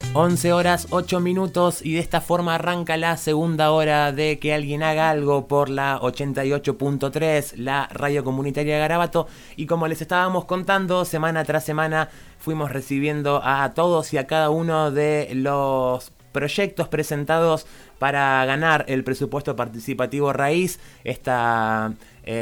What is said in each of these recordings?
11 horas 8 minutos y de esta forma arranca la segunda hora de Que Alguien Haga Algo por la 88.3, la radio comunitaria de Garabato. Y como les estábamos contando, semana tras semana fuimos recibiendo a todos y a cada uno de los proyectos presentados para ganar el presupuesto participativo raíz, esta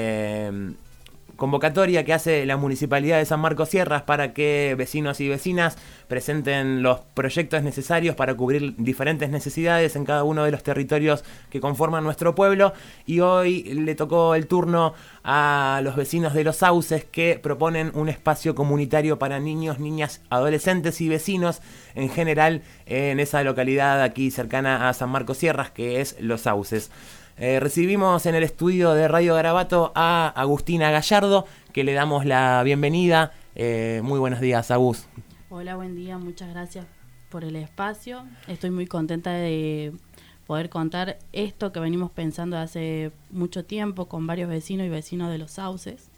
convocatoria que hace la Municipalidad de San Marcos Sierras para que vecinos y vecinas presenten los proyectos necesarios para cubrir diferentes necesidades en cada uno de los territorios que conforman nuestro pueblo. Y hoy le tocó el turno a los vecinos de Los Sauces, que proponen un espacio comunitario para niños, niñas, adolescentes y vecinos en general en esa localidad aquí cercana a San Marcos Sierras, que es Los Sauces. Recibimos en el estudio de Radio Garabato a Agustina Gallardo, que le damos la bienvenida. Muy buenos días, Agus. Hola, buen día, muchas gracias por el espacio. Estoy muy contenta de poder contar esto que venimos pensando hace mucho tiempo con varios vecinos y vecinos de Los Sauces.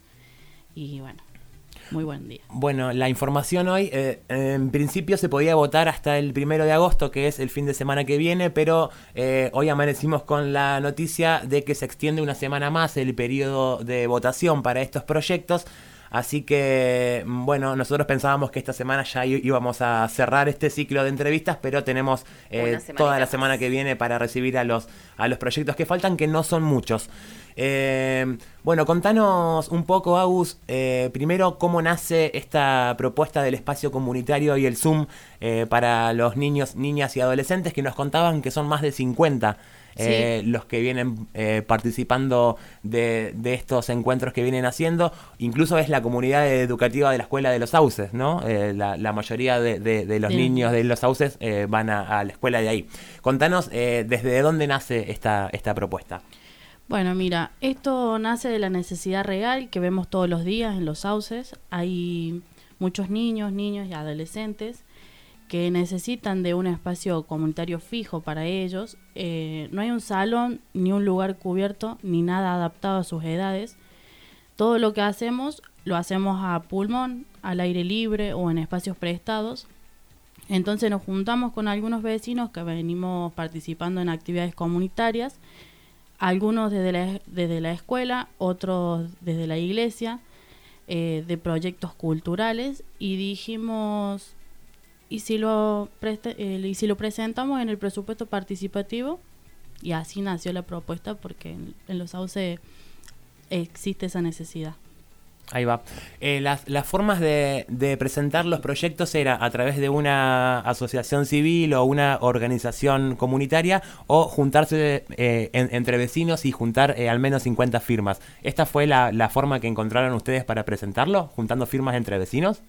Y bueno, muy buen día. Bueno, la información hoy, en principio se podía votar hasta el 1 de agosto, que es el fin de semana que viene, pero hoy amanecimos con la noticia de que se extiende una semana más el periodo de votación para estos proyectos. Así que, bueno, nosotros pensábamos que esta semana ya íbamos a cerrar este ciclo de entrevistas, pero tenemos toda la semana que viene para recibir a los proyectos que faltan, que no son muchos. Bueno, contanos un poco, Agus, primero cómo nace esta propuesta del espacio comunitario y el Zoom para los niños, niñas y adolescentes, que nos contaban que son más de 50 los que vienen participando de estos encuentros que vienen haciendo. Incluso es la comunidad educativa de la Escuela de Los Sauces, ¿no? La mayoría de los niños de Los Sauces van a la escuela de ahí. Contanos desde dónde nace esta propuesta. Bueno, mira, esto nace de la necesidad real que vemos todos los días en Los Sauces. Hay muchos niños y adolescentes que necesitan de un espacio comunitario fijo para ellos. No hay un salón, ni un lugar cubierto, ni nada adaptado a sus edades. Todo lo que hacemos, lo hacemos a pulmón, al aire libre o en espacios prestados. Entonces nos juntamos con algunos vecinos que venimos participando en actividades comunitarias, algunos desde la escuela, otros desde la iglesia, de proyectos culturales, y dijimos, ¿y si lo presentamos en el presupuesto participativo? Y así nació la propuesta, porque en Los Sauces existe esa necesidad. Ahí va. Las formas de presentar los proyectos era a través de una asociación civil o una organización comunitaria, o juntarse entre vecinos y juntar al menos 50 firmas. ¿Esta fue la forma que encontraron ustedes para presentarlo, juntando firmas entre vecinos?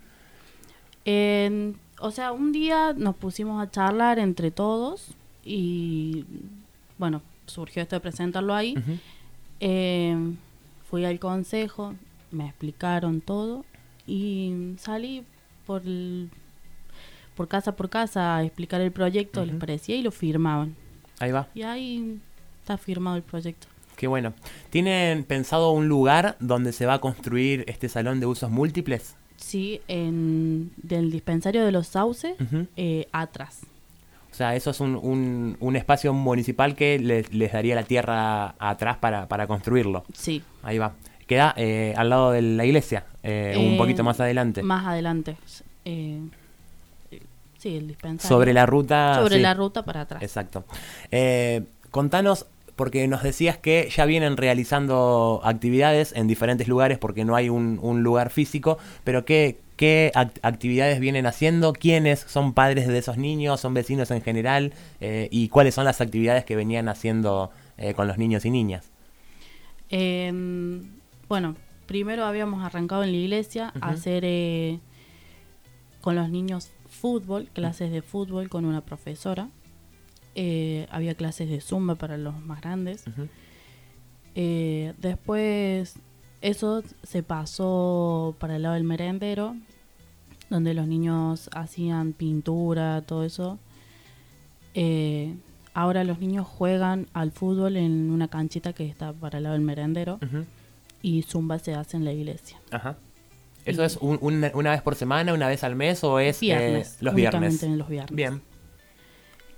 O sea, un día nos pusimos a charlar entre todos y, bueno, surgió esto de presentarlo ahí. Uh-huh. Fui al consejo, me explicaron todo y salí por casa por casa a explicar el proyecto. Uh-huh. Les parecía y lo firmaban. Ahí va. Y ahí está firmado el proyecto. Qué bueno. ¿Tienen pensado un lugar donde se va a construir este salón de usos múltiples? Sí, del dispensario de Los Sauces, uh-huh, atrás. O sea, eso es un espacio municipal que les daría la tierra atrás para construirlo. Sí. Ahí va. Queda al lado de la iglesia, un poquito más adelante. Más adelante. Sí, el dispensario. Sobre la ruta. Sobre sí, la ruta para atrás. Exacto. Contanos, porque nos decías que ya vienen realizando actividades en diferentes lugares porque no hay un lugar físico, pero ¿qué actividades vienen haciendo? ¿Quiénes son padres de esos niños? ¿Son vecinos en general? ¿Y cuáles son las actividades que venían haciendo con los niños y niñas? Bueno, primero habíamos arrancado en la iglesia, uh-huh, a hacer con los niños fútbol, clases de fútbol con una profesora. Había clases de zumba para los más grandes. Uh-huh. Después eso se pasó para el lado del merendero, donde los niños hacían pintura, todo eso. Ahora los niños juegan al fútbol en una canchita que está para el lado del merendero. Uh-huh. Y zumba se hace en la iglesia. Ajá. ¿Eso es una vez por semana, una vez al mes, o es viernes, los viernes? En los viernes. Bien.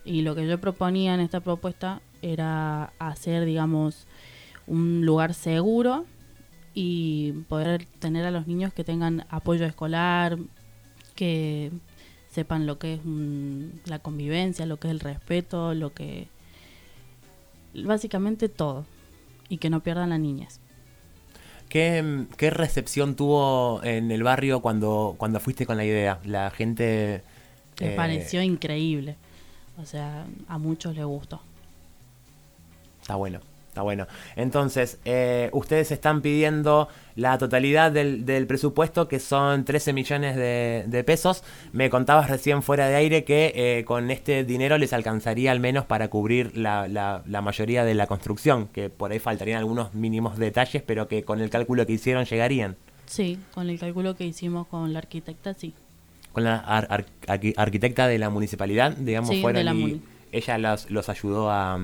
Y lo que yo proponía en esta propuesta era hacer, digamos, un lugar seguro y poder tener a los niños que tengan apoyo escolar, que sepan lo que es la convivencia, lo que es el respeto, lo que básicamente todo, y que no pierdan la niñez. ¿Qué recepción tuvo en el barrio cuando fuiste con la idea? La gente... Les pareció increíble. O sea, a muchos les gustó. Está bueno. Entonces, ustedes están pidiendo la totalidad del presupuesto, que son 13 millones de pesos. Me contabas recién fuera de aire que con este dinero les alcanzaría al menos para cubrir la mayoría de la construcción, que por ahí faltarían algunos mínimos detalles, pero que con el cálculo que hicieron llegarían. Sí, con el cálculo que hicimos con la arquitecta, sí. Con la arquitecta de la municipalidad, digamos, sí, fueron de la y ella los ayudó a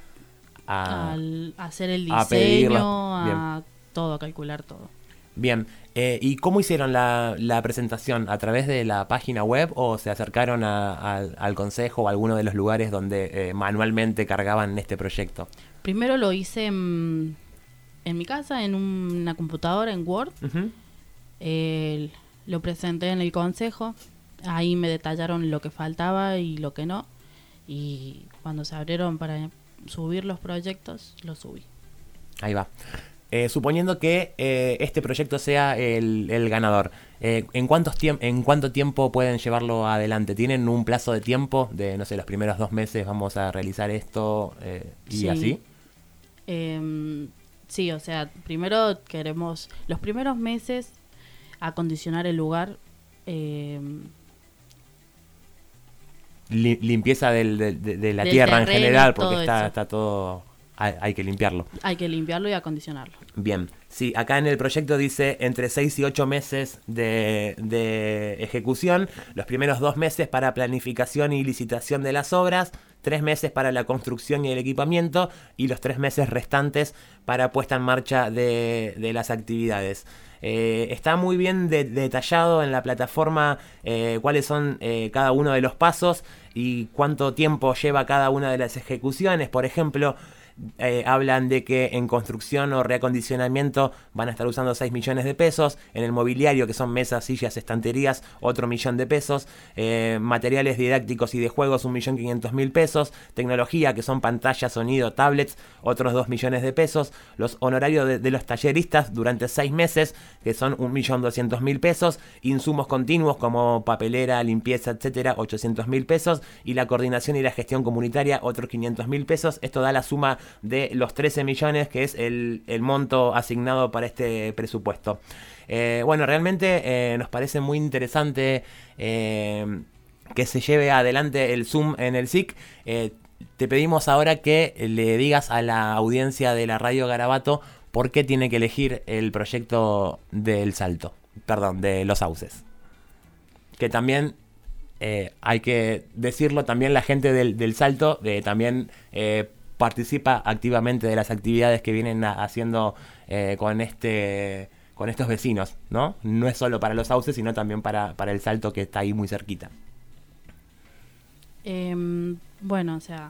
hacer el pedirlo. diseño, a todo, a calcular todo. Bien, ¿y cómo hicieron la presentación? ¿A través de la página web o se acercaron al consejo o a alguno de los lugares donde manualmente cargaban este proyecto? Primero lo hice en mi casa, en una computadora, en Word. Uh-huh. Lo presenté en el consejo, ahí me detallaron lo que faltaba y lo que no. Y cuando se abrieron para subir los proyectos, los subí. Ahí va. Suponiendo que este proyecto sea el ganador, ¿en cuánto tiempo pueden llevarlo adelante? ¿Tienen un plazo de tiempo de, no sé, los primeros 2 meses vamos a realizar esto y sí. así? Sí, o sea, primero queremos los primeros meses acondicionar el lugar. Limpieza de la del tierra en terreno, general, porque todo está todo... Hay que limpiarlo. Hay que limpiarlo y acondicionarlo. Bien, sí, acá en el proyecto dice entre 6 y 8 meses de ejecución, los primeros 2 meses para planificación y licitación de las obras, 3 meses para la construcción y el equipamiento y los 3 meses restantes para puesta en marcha de las actividades. Está muy bien detallado en la plataforma cuáles son cada uno de los pasos y cuánto tiempo lleva cada una de las ejecuciones. Por ejemplo, hablan de que en construcción o reacondicionamiento van a estar usando 6 millones de pesos, en el mobiliario, que son mesas, sillas, estanterías, otro 1 millón de pesos, materiales didácticos y de juegos, 1.500.000 pesos, tecnología, que son pantallas, sonido, tablets, otros 2 millones de pesos, los honorarios de los talleristas durante 6 meses, que son 1.200.000 pesos, insumos continuos como papelera, limpieza, etcétera, 800.000 pesos, y la coordinación y la gestión comunitaria, otros 500.000 pesos. Esto da la suma de los 13 millones, que es el monto asignado para este presupuesto. Bueno, realmente nos parece muy interesante que se lleve adelante el Zoom en el SIC. Te pedimos ahora que le digas a la audiencia de la Radio Garabato por qué tiene que elegir el proyecto del Salto, perdón, de Los Sauces. Que también hay que decirlo, también la gente del Salto también participa activamente de las actividades que vienen haciendo con estos vecinos, ¿no? No es solo para Los Sauces, sino también para el Salto, que está ahí muy cerquita. Bueno, o sea,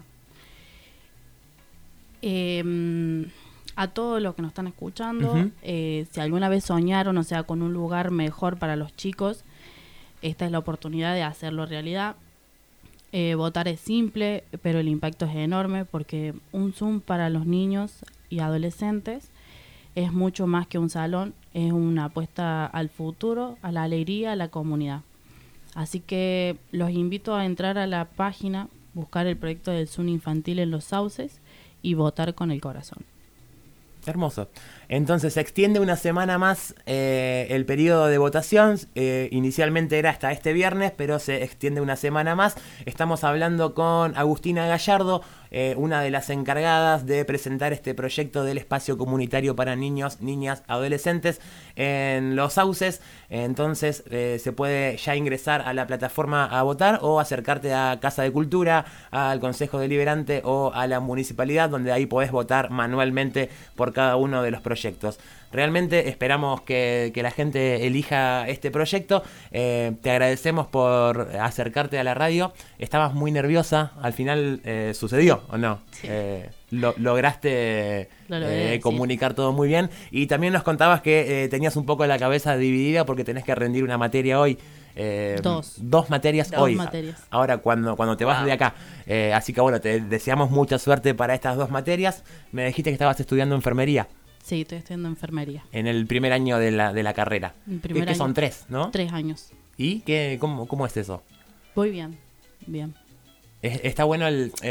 a todos los que nos están escuchando, Uh-huh. Si alguna vez soñaron, o sea, con un lugar mejor para los chicos, esta es la oportunidad de hacerlo realidad. Votar es simple, pero el impacto es enorme, porque un Zoom para los niños y adolescentes es mucho más que un salón, es una apuesta al futuro, a la alegría, a la comunidad. Así que los invito a entrar a la página, buscar el proyecto del Zoom infantil en Los Sauces y votar con el corazón. Hermoso. Entonces se extiende una semana más el periodo de votación. Inicialmente era hasta este viernes, pero se extiende una semana más. Estamos hablando con Agustina Gallardo, una de las encargadas de presentar este proyecto del espacio comunitario para niños, niñas, adolescentes en Los Sauces. Entonces se puede ya ingresar a la plataforma a votar o acercarte a Casa de Cultura, al Consejo Deliberante o a la municipalidad, donde ahí podés votar manualmente por cada uno de los proyectos. realmente esperamos que la gente elija este proyecto. Te agradecemos por acercarte a la radio. Estabas muy nerviosa, al final sucedió, ¿o no? Sí. Lograste Lo logré, comunicar todo muy bien. Y también nos contabas que tenías un poco la cabeza dividida porque tenés que rendir una materia hoy. Dos materias hoy. Ahora, cuando te vas de acá. Así que bueno, te deseamos mucha suerte para estas 2 materias. Me dijiste que estabas estudiando enfermería. Sí, estoy estudiando enfermería. En el primer año de la carrera. Que son 3, ¿no? 3 años. ¿Y cómo es eso? Voy bien, bien. Está bueno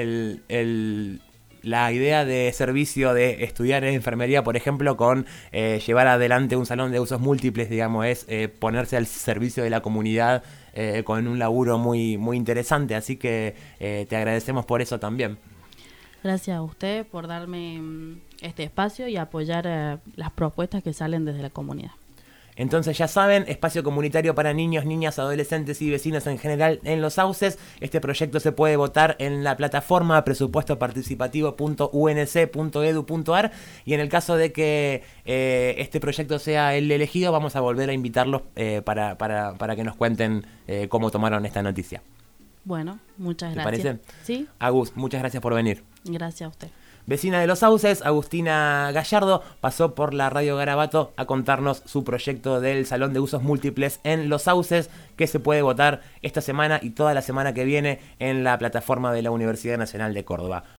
la idea de servicio de estudiar en enfermería, por ejemplo, con llevar adelante un salón de usos múltiples, digamos, es ponerse al servicio de la comunidad con un laburo muy, muy interesante. Así que te agradecemos por eso también. Gracias a usted por darme este espacio y apoyar las propuestas que salen desde la comunidad. Entonces ya saben, espacio comunitario para niños, niñas, adolescentes y vecinos en general en Los Sauces. Este proyecto se puede votar en la plataforma presupuestoparticipativo.unc.edu.ar y en el caso de que este proyecto sea el elegido, vamos a volver a invitarlos para que nos cuenten cómo tomaron esta noticia. Bueno, muchas gracias. ¿Te parece? Sí. Agus, muchas gracias por venir. Gracias a usted. Vecina de Los Sauces, Agustina Gallardo, pasó por la Radio Garabato a contarnos su proyecto del Salón de Usos Múltiples en Los Sauces, que se puede votar esta semana y toda la semana que viene en la plataforma de la Universidad Nacional de Córdoba.